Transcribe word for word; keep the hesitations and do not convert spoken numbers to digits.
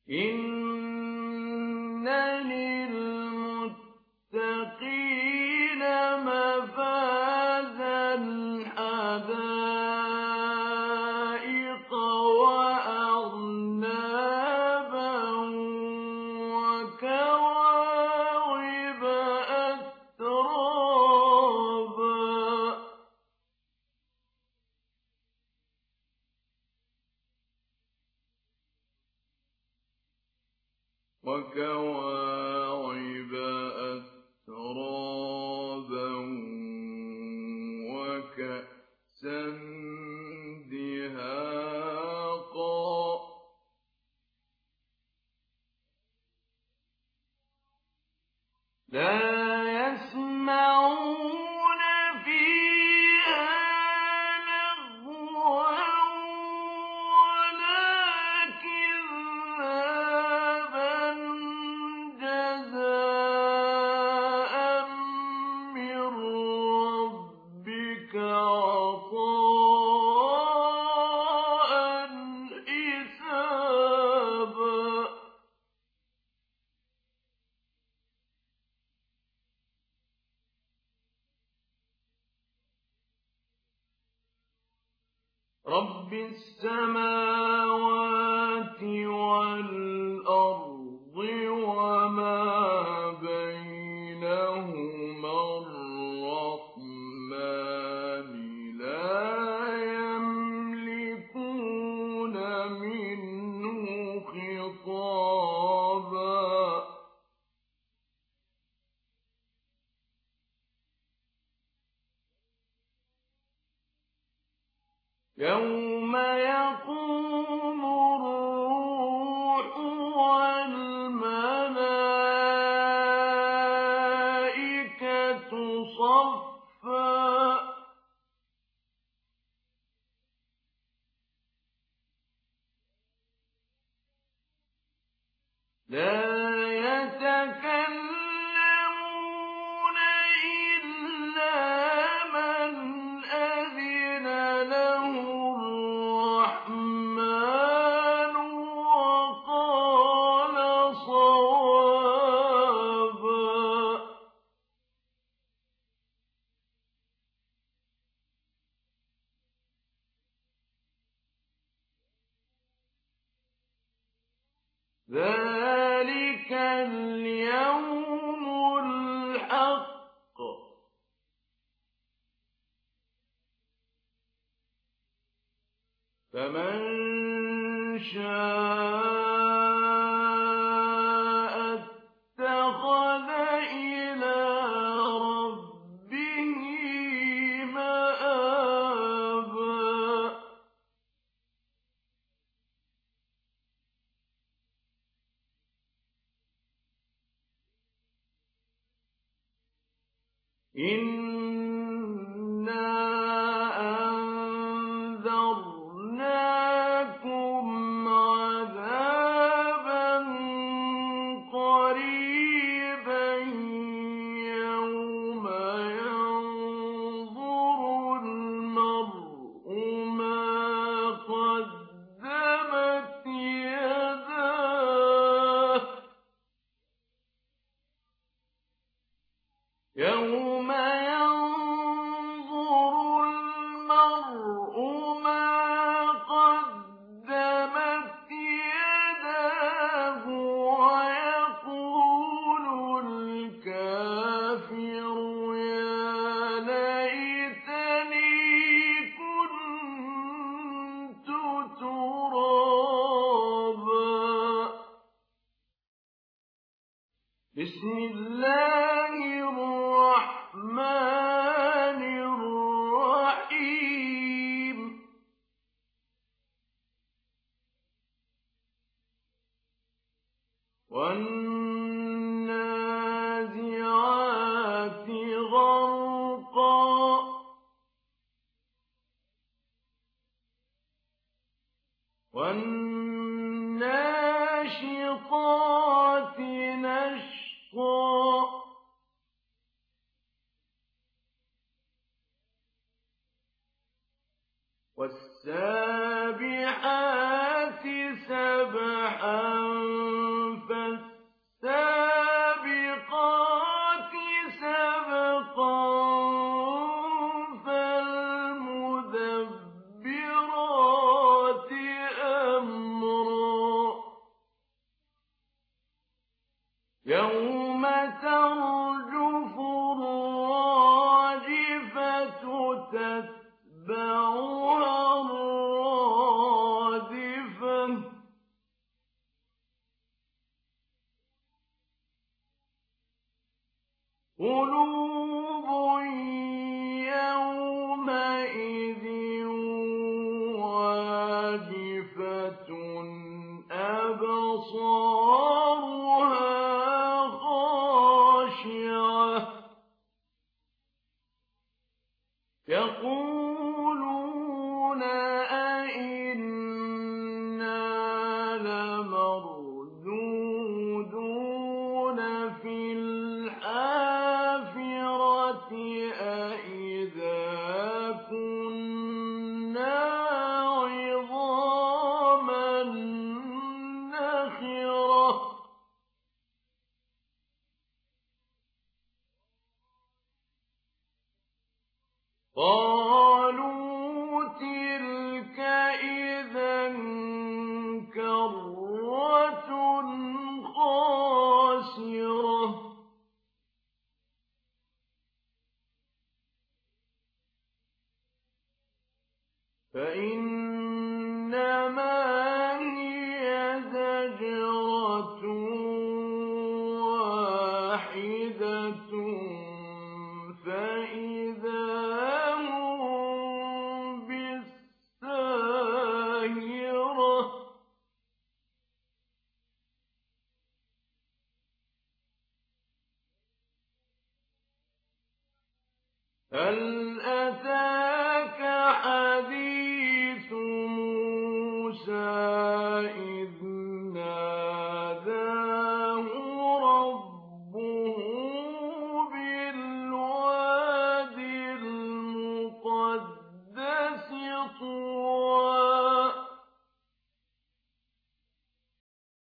إِنَّ لِلْمُتَّقِينَ مَفَازًا حَدَائِقَ وَأَعْنَابًا وَكَوَاعِبَ أَتْرَابًا وَكَوَاعِبَ أَتْرَابًا وَكَأْسًا دِهَاقًا لَا يَسْمَعُونَ فِيهَا لَغْوًا وَلَا كِذَّابًا جَزَاءً مِّن رَّبِّكَ عَطَاءً حِسَابًا رَبِّ السَّمَاوَاتِ وَالْأَرْضِ وَمَا بَيْنَهُمَا الرَّحْمَٰنِ لَا يَمْلِكُونَ مِنْهُ خِطَابًا يَوْمَ يَقُومُ الرُّوحُ وَالْمَلَائِكَةُ صَفًّا لَا يَتَكَلَّمُونَ إِلَّا مَنْ أَذِنَ لَهُ الرَّحْمَٰنُ وَقَالَ صَوَابًا ذَٰلِكَ الْيَوْمُ الْحَقُّ فَمَن شَاءَ اتَّخَذَ إِلَىٰ رَبِّهِ مَآبًا إِنَّا أَنذَرْنَاكُمْ عَذَابًا قَرِيبًا يَوْمَ يَنظُرُ الْمَرْءُ مَا قَدَّمَتْ يَدَاهُ يَوْمَ يَنظُرُ الْمَرْءُ مَا قَدَّمَتْ يَدَاهُ وَيَقُولُ الْكَافِرُ يَا لَيْتَنِي كُنتُ تُرَابًا بِسْمِ اللَّهِ الرَّحْمَٰنِ الرَّحِيمِ وَالنَّازِعَاتِ غَرْقًا وَالنَّاشِطَاتِ نَشْطًا وَالسَّابِحَاتِ سَبْحًا قلوب يومئذ واجفة أبصارها خاشعة يقولون أئنا لمردودون في الحافرة أئذا كنا عظاما نخرة قالوا تلك إذا كرة خاسرة فإنما هي زجرة واحدة فإذا هم بالساهرة هل أتى